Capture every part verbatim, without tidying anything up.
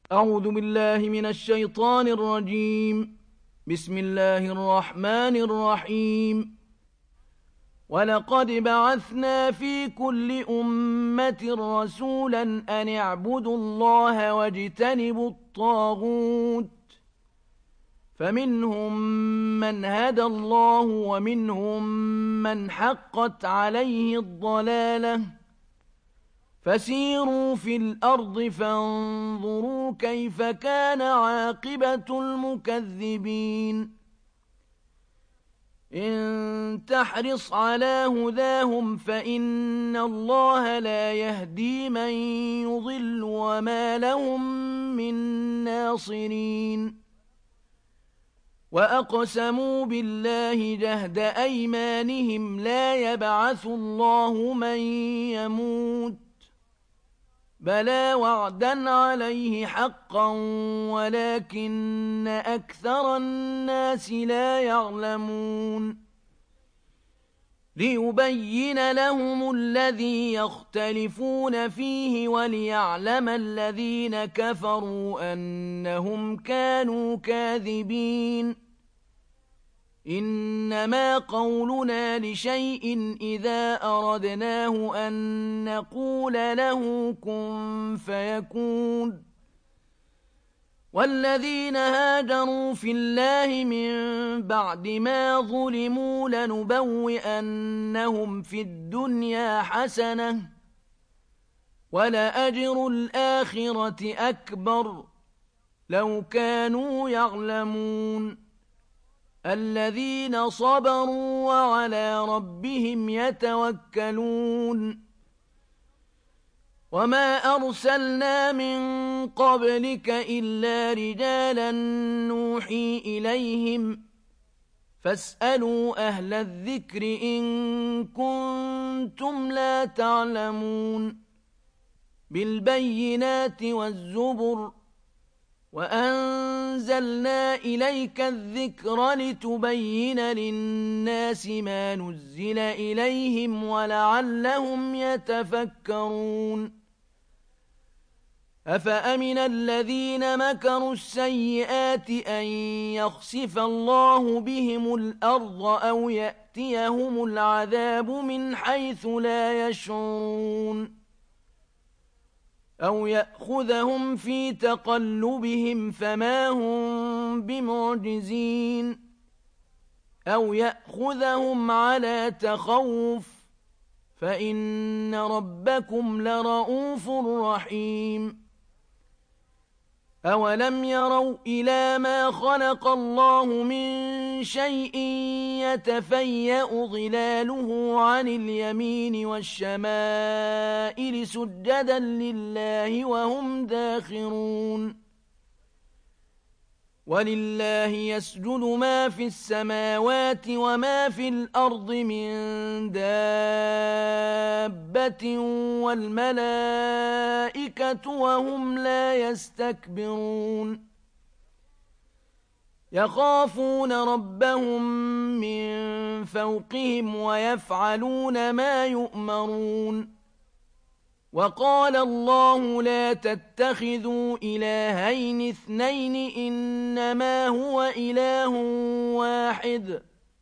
أعوذ بالله من الشيطان الرجيم. بسم الله الرحمن الرحيم. ولقد بعثنا في كل أمة رسولا أن اعبدوا الله واجتنبوا الطاغوت، فمنهم من هدى الله ومنهم من حقت عليه الضلالة، فسيروا في الأرض فانظروا كيف كان عاقبة المكذبين. إن تحرص على هداهم فإن الله لا يهدي من يضل وما لهم من ناصرين. وأقسموا بالله جهد أيمانهم لا يبعث الله من يموت، بلى وعدا عليه حقا ولكن أكثر الناس لا يعلمون. ليبين لهم الذي يختلفون فيه وليعلم الذين كفروا أنهم كانوا كاذبين. إنما قولنا لشيء إذا أردناه أن نقول له كن فيكون. والذين هاجروا في الله من بعد ما ظلموا لنبوئنهم في الدنيا حسنة ولأجر الآخرة أكبر لو كانوا يعلمون. الذين صبروا وعلى ربهم يتوكلون. وما أرسلنا من قبلك إلا رجالا نوحي إليهم، فاسألوا أهل الذكر إن كنتم لا تعلمون. بالبينات والزبر وأنزلنا إليك الذكر لتبين للناس ما نزل إليهم ولعلهم يتفكرون. أفأمن الذين مكروا السيئات أن يخسف الله بهم الأرض أو يأتيهم العذاب من حيث لا يشعرون، أو يأخذهم في تقلبهم فما هم بمعجزين، أو يأخذهم على تخوف فإن ربكم لرؤوف رحيم. أولم يروا إلى ما خلق الله من شيء يتفيأ ظلاله عن اليمين والشمائل سجدا لله وهم داخرون. ولله يسجد ما في السماوات وما في الأرض من دابة والملائكة وهم لا يستكبرون. يخافون ربهم من فوقهم ويفعلون ما يؤمرون. وقال الله لا تتخذوا إلهين اثنين إنما هو إله واحد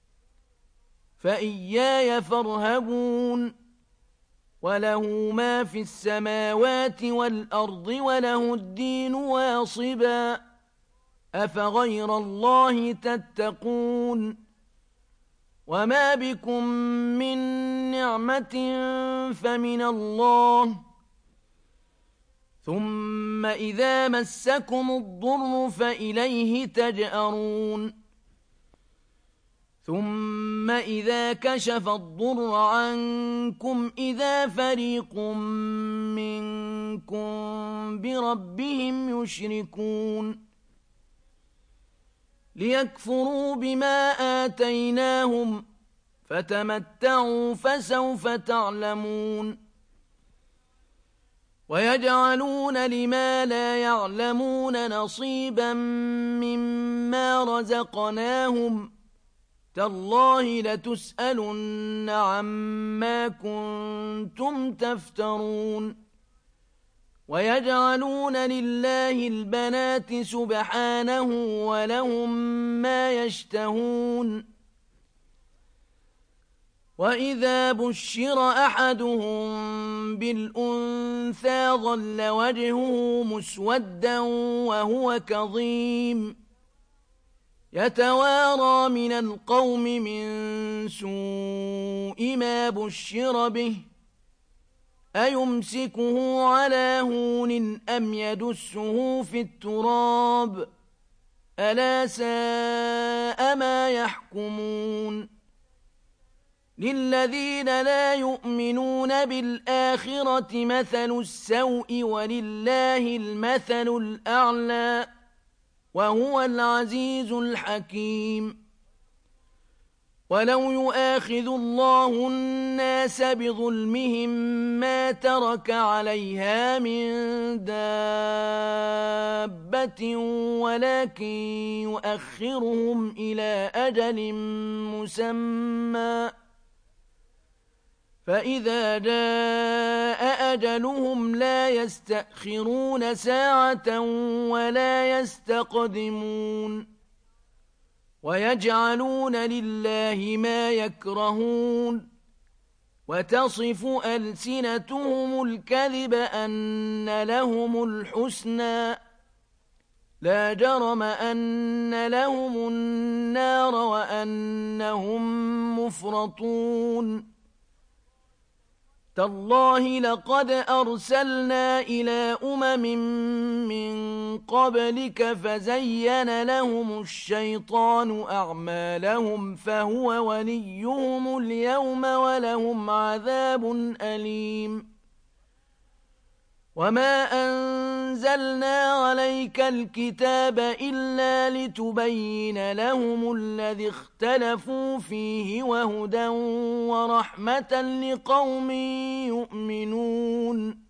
فإياي فارهبون. وله ما في السماوات والأرض وله الدين واصبا أفغير الله تتقون. وما بكم من نعمة فمن الله، ثم إذا مسكم الضر فإليه تجأرون. ثم إذا كشف الضر عنكم إذا فريق منكم بربهم يشركون. ليكفروا بما آتيناهم فتمتعوا فسوف تعلمون. ويجعلون لما لا يعلمون نصيبا مما رزقناهم تالله لتسألن عما كنتم تفترون. ويجعلون لله البنات سبحانه ولهم ما يشتهون وإذا بشر أحدهم بالأنثى ظل وجهه مسودا وهو كظيم يتوارى من القوم من سوء ما بشر به أيمسكه على هون أم يدسه في التراب ألا ساء ما يحكمون للذين لا يؤمنون بالآخرة مثل السوء ولله المثل الأعلى وهو العزيز الحكيم ولو يؤاخذ الله الناس بظلمهم ما ترك عليها من دابة ولكن يؤخرهم إلى أجل مسمى فإذا جاء أجلهم لا يستأخرون ساعة ولا يستقدمون ويجعلون لله ما يكرهون وتصف ألسنتهم الكذب أن لهم الحسنى لا جرم أن لهم النار وأنهم مفرطون تالله لقد أرسلنا إلى أمم من قبلك فزين لهم الشيطان أعمالهم فهو وليهم اليوم ولهم عذاب أليم وما أنزلنا عليك الكتاب إلا لتبين لهم الذي اختلفوا فيه وهدى ورحمة لقوم يؤمنون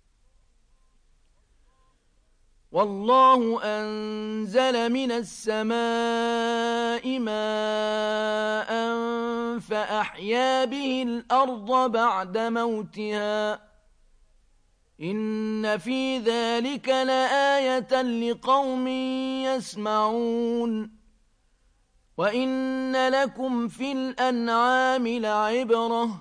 والله أنزل من السماء ماء فأحيا به الأرض بعد موتها إن في ذلك لآية لقوم يسمعون وإن لكم في الأنعام لعبرة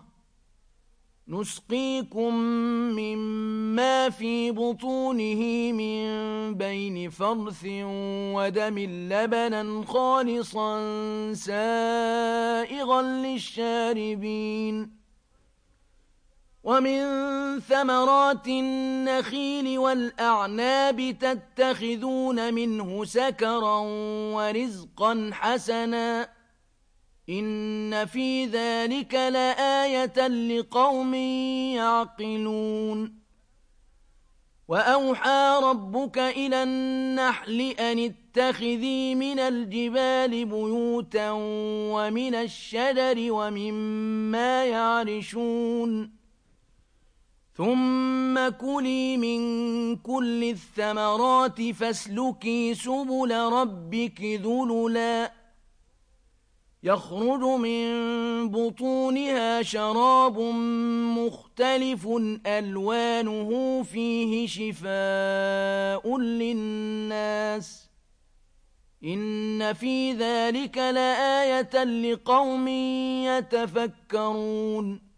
نسقيكم مما في بطونه من بين فرث ودم لبنا خالصا سائغا للشاربين ومن ثمرات النخيل والأعناب تتخذون منه سكرا ورزقا حسنا إن في ذلك لآية لقوم يعقلون وأوحى ربك إلى النحل أن اتخذي من الجبال بيوتا ومن الشجر ومما يعرشون ثم كلي من كل الثمرات فاسلكي سبل ربك ذللا يخرج من بطونها شراب مختلف ألوانه فيه شفاء للناس إن في ذلك لآية لقوم يتفكرون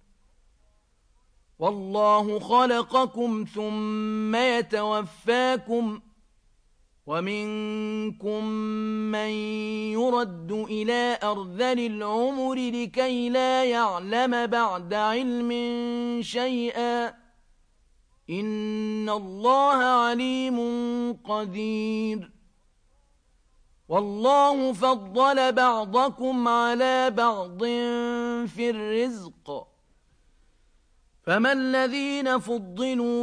والله خلقكم ثم يتوفاكم ومنكم من يرد إلى أرذل العمر لكي لا يعلم بعد علم شيئا إن الله عليم قدير والله فضل بعضكم على بعض في الرزق فما الذين فضلوا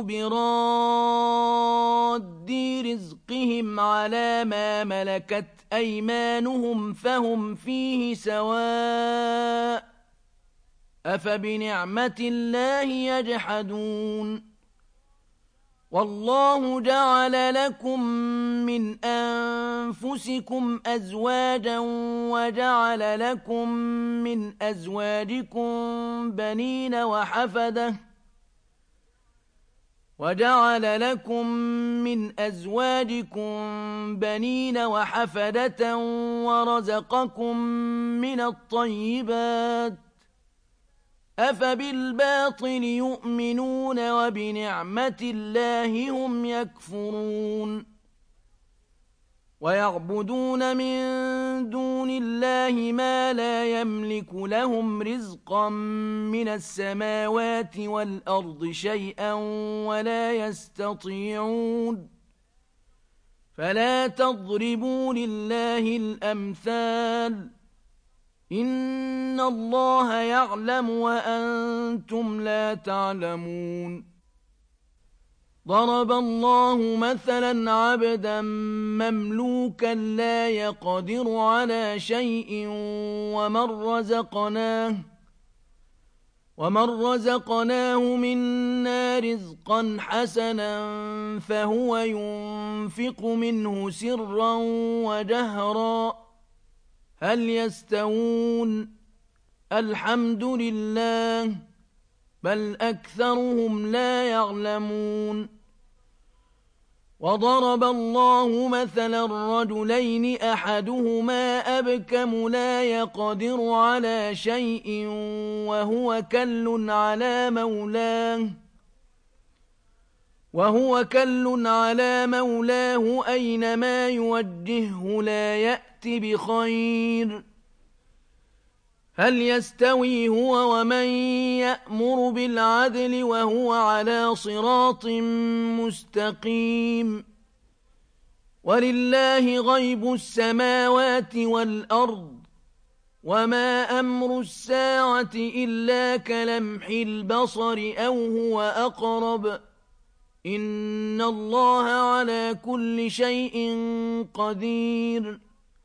براد رزقهم على ما ملكت أيمانهم فهم فيه سواء أفبنعمة الله يجحدون والله جعل لكم من أنفسكم أزواجا وجعل لكم من أزواجكم بنين وحفدة وجعل لكم من أزواجكم بنين وحفدة ورزقكم من الطيبات أفبالباطل يؤمنون وبنعمة الله هم يكفرون ويعبدون من دون الله ما لا يملك لهم رزقا من السماوات والأرض شيئا ولا يستطيعون فلا تضربوا لله الأمثال إن الله يعلم وأنتم لا تعلمون ضرب الله مثلا عبدا مملوكا لا يقدر على شيء ومن رزقناه ومن رزقناه منا رزقا حسنا فهو ينفق منه سرا وجهرا هل يستوون الحمد لله بل أكثرهم لا يعلمون وضرب الله مثلا رجلين أحدهما أبكم لا يقدر على شيء وهو كل على مولاه وهو كل على مولاه أينما يوجهه لا يأت بخير هل يستوي هو ومن يأمر بالعدل وهو على صراط مستقيم ولله غيب السماوات والأرض وما أمر الساعة إلا كلمح البصر أو هو أقرب إن الله على كل شيء قدير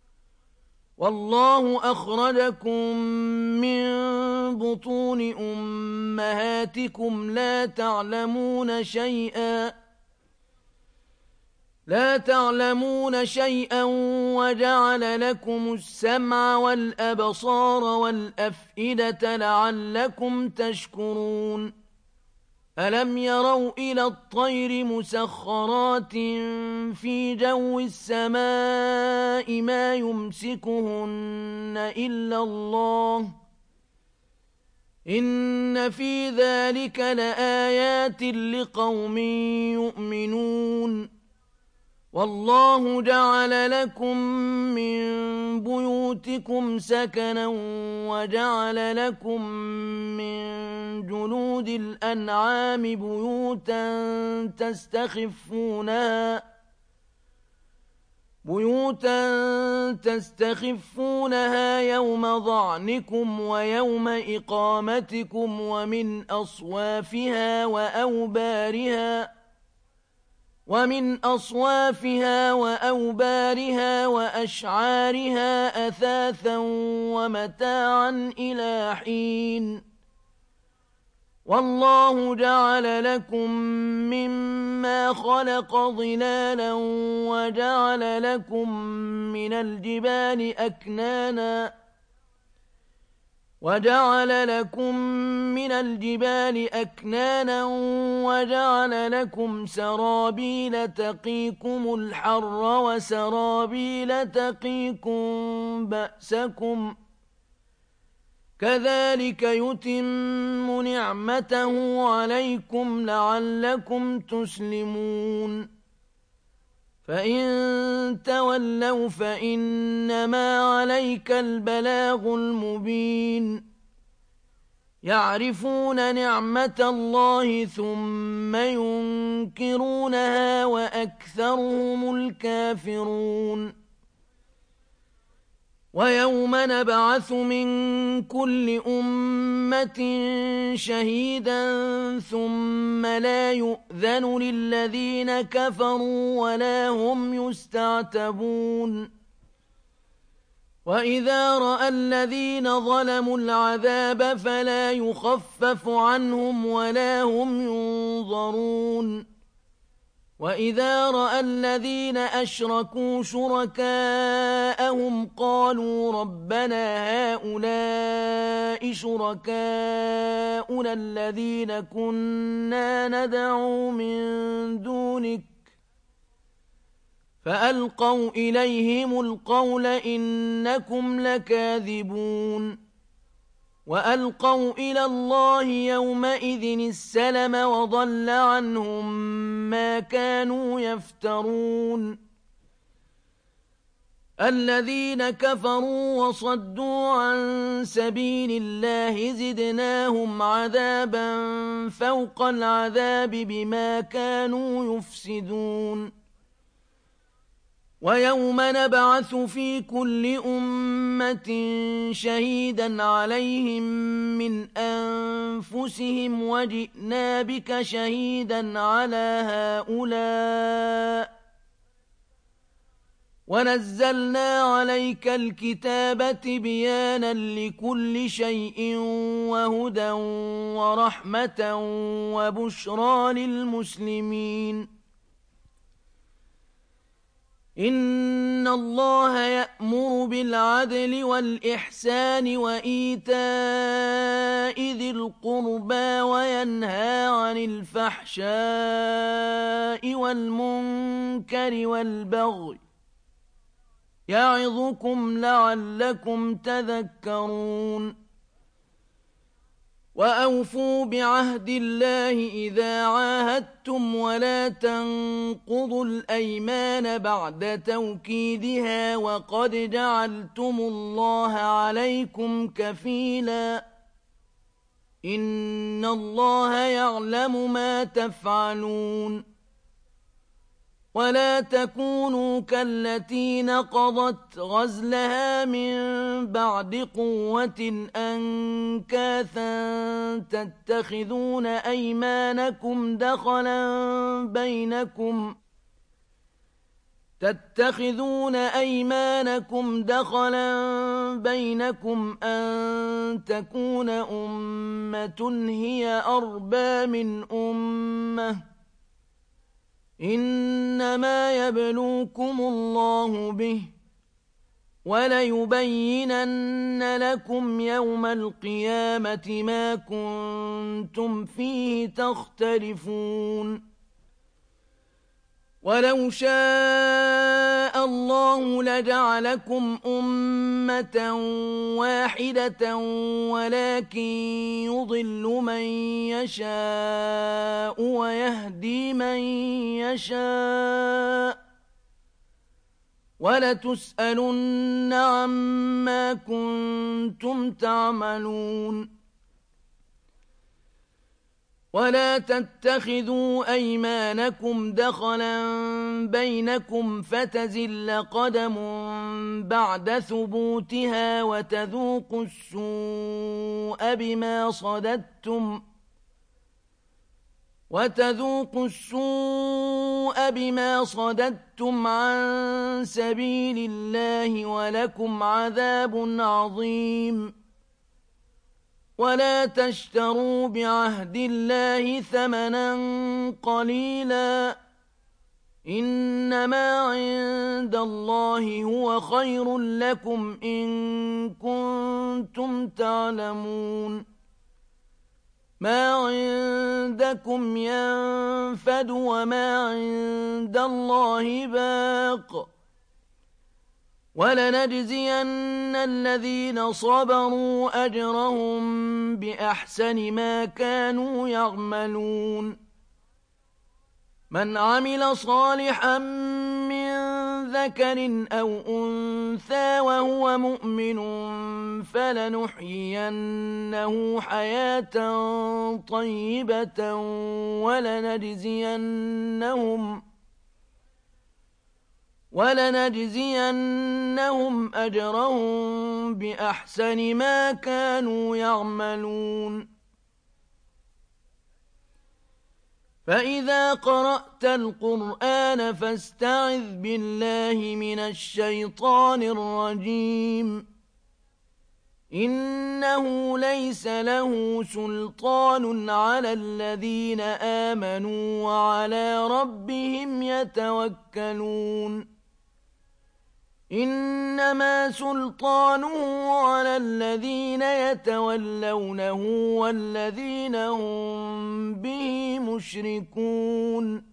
والله أخرجكم من بطون أمهاتكم لا تعلمون شيئا لا تعلمون شيئا وجعل لكم السمع والأبصار والأفئدة لعلكم تشكرون ألم يروا إلى الطير مسخرات في جو السماء ما يمسكهن إلا الله إن في ذلك لآيات لقوم يؤمنون والله جعل لكم من بيوتكم سكنا وجعل لكم من جلود الأنعام بيوتا تستخفونها بيوتا تستخفونها يوم ظعنكم ويوم إقامتكم ومن أصوافها وأوبارها ومن أصوافها وأوبارها وأشعارها أثاثا ومتاعا إلى حين والله جعل لكم مما خلق ظلالا وجعل لكم من الجبال أكنانا وجعل لكم من الجبال أكنانا وجعل لكم سرابيل تقيكم الحر وسرابيل تقيكم بأسكم كذلك يتم نعمته عليكم لعلكم تسلمون فإن تولوا فإنما عليك البلاغ المبين يعرفون نعمة الله ثم ينكرونها وأكثرهم الكافرون ويوم نبعث من كل أمة شهيدا ثم لا يؤذن للذين كفروا ولا هم يستعتبون وإذا رأى الذين ظلموا العذاب فلا يخفف عنهم ولا هم ينظرون وإذا رأى الذين أشركوا شركاءهم قالوا ربنا هؤلاء شركاؤنا الذين كنا ندعو من دونك فألقوا إليهم القول إنكم لكاذبون وألقوا إلى الله يومئذ السلم وضل عنهم ما كانوا يفترون الذين كفروا وصدوا عن سبيل الله زدناهم عذابا فوق العذاب بما كانوا يفسدون ويوم نبعث في كل أمة شهيدا عليهم من أنفسهم وجئنا بك شهيدا على هؤلاء ونزلنا عليك الكتاب تبيانا لكل شيء وهدى ورحمة وبشرى للمسلمين إن الله يأمر بالعدل والإحسان وإيتاء ذي القربى وينهى عن الفحشاء والمنكر والبغي يعظكم لعلكم تذكرون وأوفوا بعهد الله إذا عاهدتم ولا تنقضوا الأيمان بعد توكيدها وقد جعلتم الله عليكم كفيلا إن الله يعلم ما تفعلون ولا تكونوا كالتي نقضت غزلها من بعد قوة أنكاثا تتخذون أيمانكم دخلا بينكم تتخذون أيمانكم دخلا بينكم أن تكون أمة هي أربى من أمة إنما يبلوكم الله به وليبينن لكم يوم القيامة ما كنتم فيه تختلفون ولو شاء الله لجعلكم أمة واحدة ولكن يضل من يشاء ويهدي من يشاء ولتسألن عما كنتم تعملون ولا تتخذوا أيمانكم دخلا بينكم فتزل قدم بعد ثبوتها وتذوقوا السوء بما صددتم وتذوقوا السوء بما صددتم عن سبيل الله ولكم عذاب عظيم ولا تشتروا بعهد الله ثمنا قليلا إنما عند الله هو خير لكم إن كنتم تعلمون ما عندكم ينفد وما عند الله باق ولنجزين الذين صبروا أجرهم بأحسن ما كانوا يعملون من عمل صالحا من ذكر أو أنثى وهو مؤمن فلنحيينه حياة طيبة ولنجزينهم ولنجزينهم أجرهم بأحسن ما كانوا يعملون فإذا قرأت القرآن فاستعذ بالله من الشيطان الرجيم إنه ليس له سلطان على الذين آمنوا وعلى ربهم يتوكلون إنما سلطانه على الذين يتولونه والذين هم به مشركون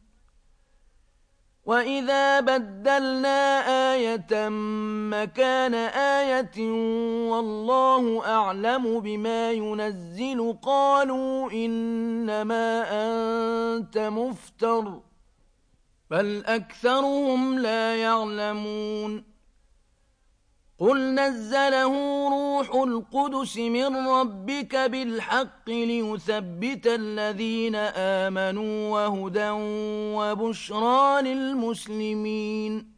وإذا بدلنا آية مكان آية والله أعلم بما ينزل قالوا إنما أنت مفتر بل أكثرهم لا يعلمون قل نزله روح القدس من ربك بالحق ليثبت الذين آمنوا وهدى وبشرى للمسلمين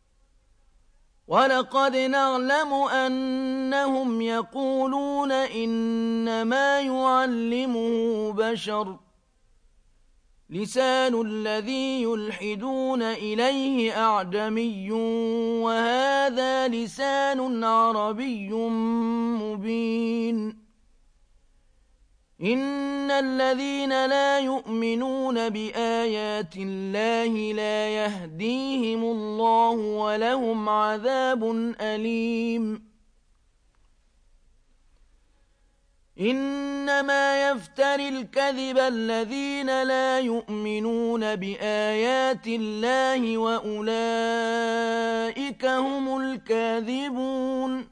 ولقد نعلم أنهم يقولون إنما يعلمه بشر لسان الذي يلحدون إليه أعجمي وهذا لسان عربي مبين إن الذين لا يؤمنون بآيات الله لا يهديهم الله ولهم عذاب أليم إنما يفتري الكذب الذين لا يؤمنون بآيات الله وأولئك هم الكاذبون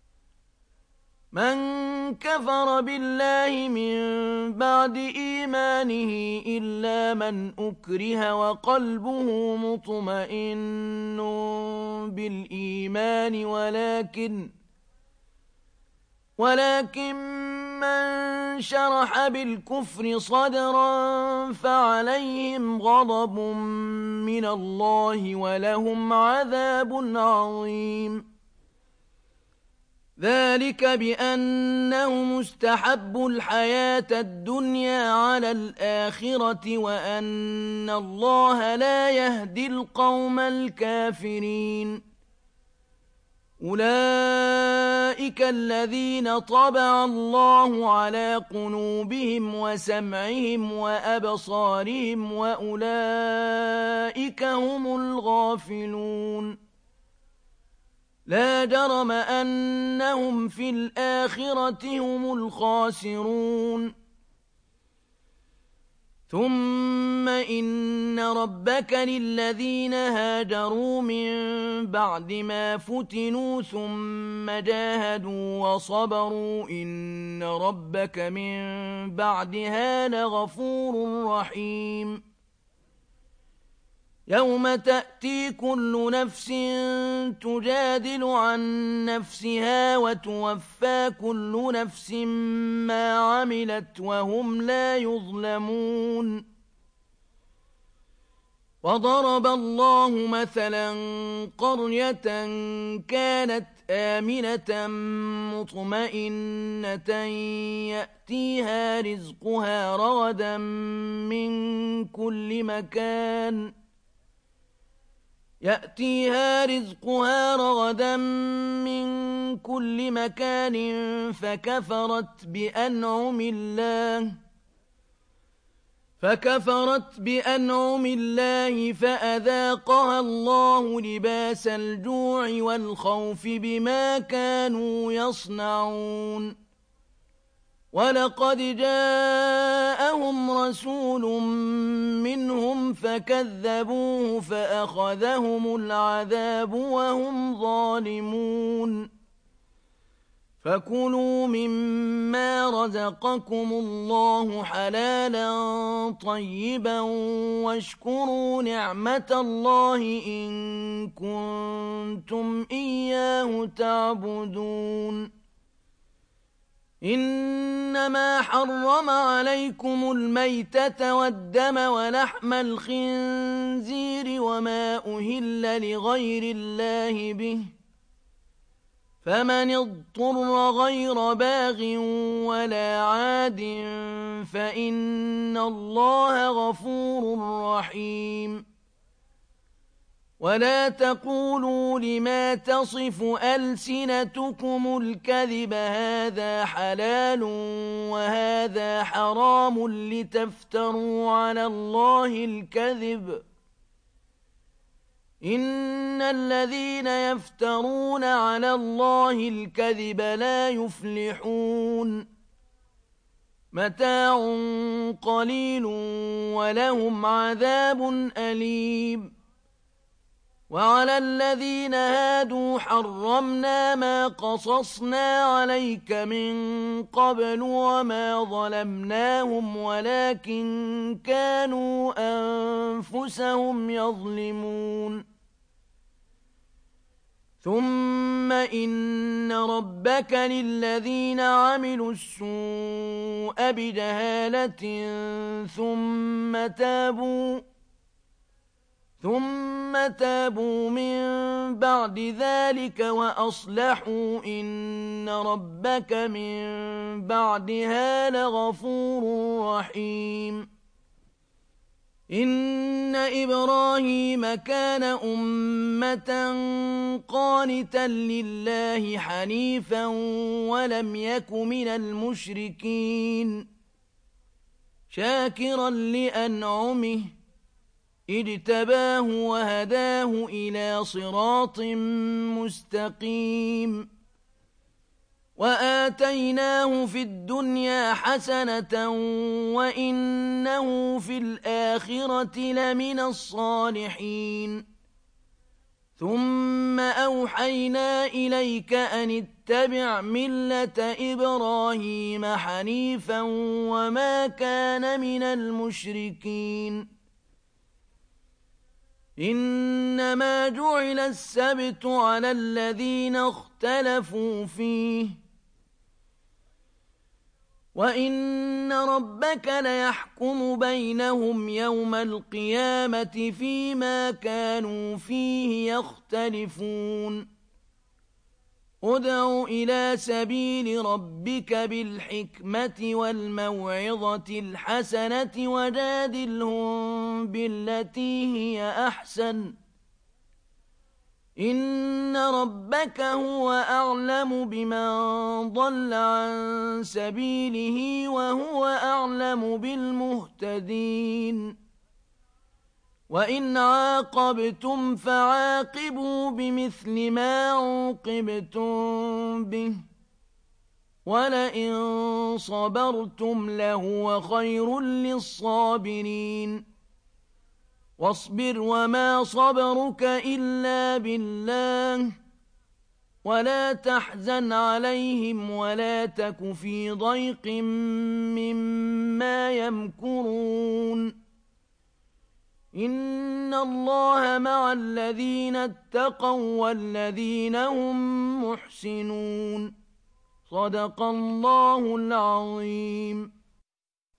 من كفر بالله من بعد إيمانه إلا من أكره وقلبه مطمئن بالإيمان ولكن ولكن من شرح بالكفر صدرا فعليهم غضب من الله ولهم عذاب عظيم ذلك بأنهم استحبوا الحياة الدنيا على الآخرة وأن الله لا يهدي القوم الكافرين أولئك الذين طبع الله على قلوبهم وسمعهم وأبصارهم وأولئك هم الغافلون لا جرم أنهم في الآخرة هم الخاسرون ثم إن ربك للذين هاجروا من بعد ما فتنوا ثم جاهدوا وصبروا إن ربك من بعدها لغفور رحيم يوم تأتي كل نفس تجادل عن نفسها وتوفى كل نفس ما عملت وهم لا يظلمون وضرب الله مثلا قرية كانت آمنة مطمئنة يأتيها رزقها رغدا من كل مكان يأتيها رزقها رغدا من كل مكان فكفرت بأنعم الله فكفرت بأنعم الله فأذاقها الله لباس الجوع والخوف بما كانوا يصنعون ولقد جاءهم رسول منهم فكذبوه فأخذهم العذاب وهم ظالمون فكلوا مما رزقكم الله حلالا طيبا واشكروا نعمة الله إن كنتم إياه تعبدون إنما حرم عليكم الميتة والدم ولحم الخنزير وما أهل لغير الله به فمن اضطر غير باغ ولا عاد فإن الله غفور رحيم ولا تقولوا لما تصف ألسنتكم الكذب هذا حلال وهذا حرام لتفتروا على الله الكذب إن الذين يفترون على الله الكذب لا يفلحون متاع قليل ولهم عذاب أليم وعلى الذين هادوا حرمنا ما قصصنا عليك من قبل وما ظلمناهم ولكن كانوا أنفسهم يظلمون ثم إن ربك للذين عملوا السوء بجهالة ثم تابوا ثم تابوا من بعد ذلك وأصلحوا إن ربك من بعدها لغفور رحيم إن إبراهيم كان أمة قانتا لله حنيفا ولم يك من المشركين شاكرا لأنعمه اجتباه وهداه إلى صراط مستقيم وآتيناه في الدنيا حسنة وإنه في الآخرة لمن الصالحين ثم أوحينا إليك أن اتبع ملة إبراهيم حنيفا وما كان من المشركين إنما جعل السبت على الذين اختلفوا فيه وإن ربك ليحكم بينهم يوم القيامة فيما كانوا فيه يختلفون ادع إلى سبيل ربك بالحكمة والموعظة الحسنة وجادلهم بالتي هي أحسن إن ربك هو أعلم بمن ضل عن سبيله وهو أعلم بالمهتدين وإن عاقبتم فعاقبوا بمثل ما عوقبتم به ولئن صبرتم لهو خير للصابرين واصبر وما صبرك إلا بالله ولا تحزن عليهم ولا تك في ضيق مما يمكرون إن الله مع الذين اتقوا والذين هم محسنون صدق الله العظيم.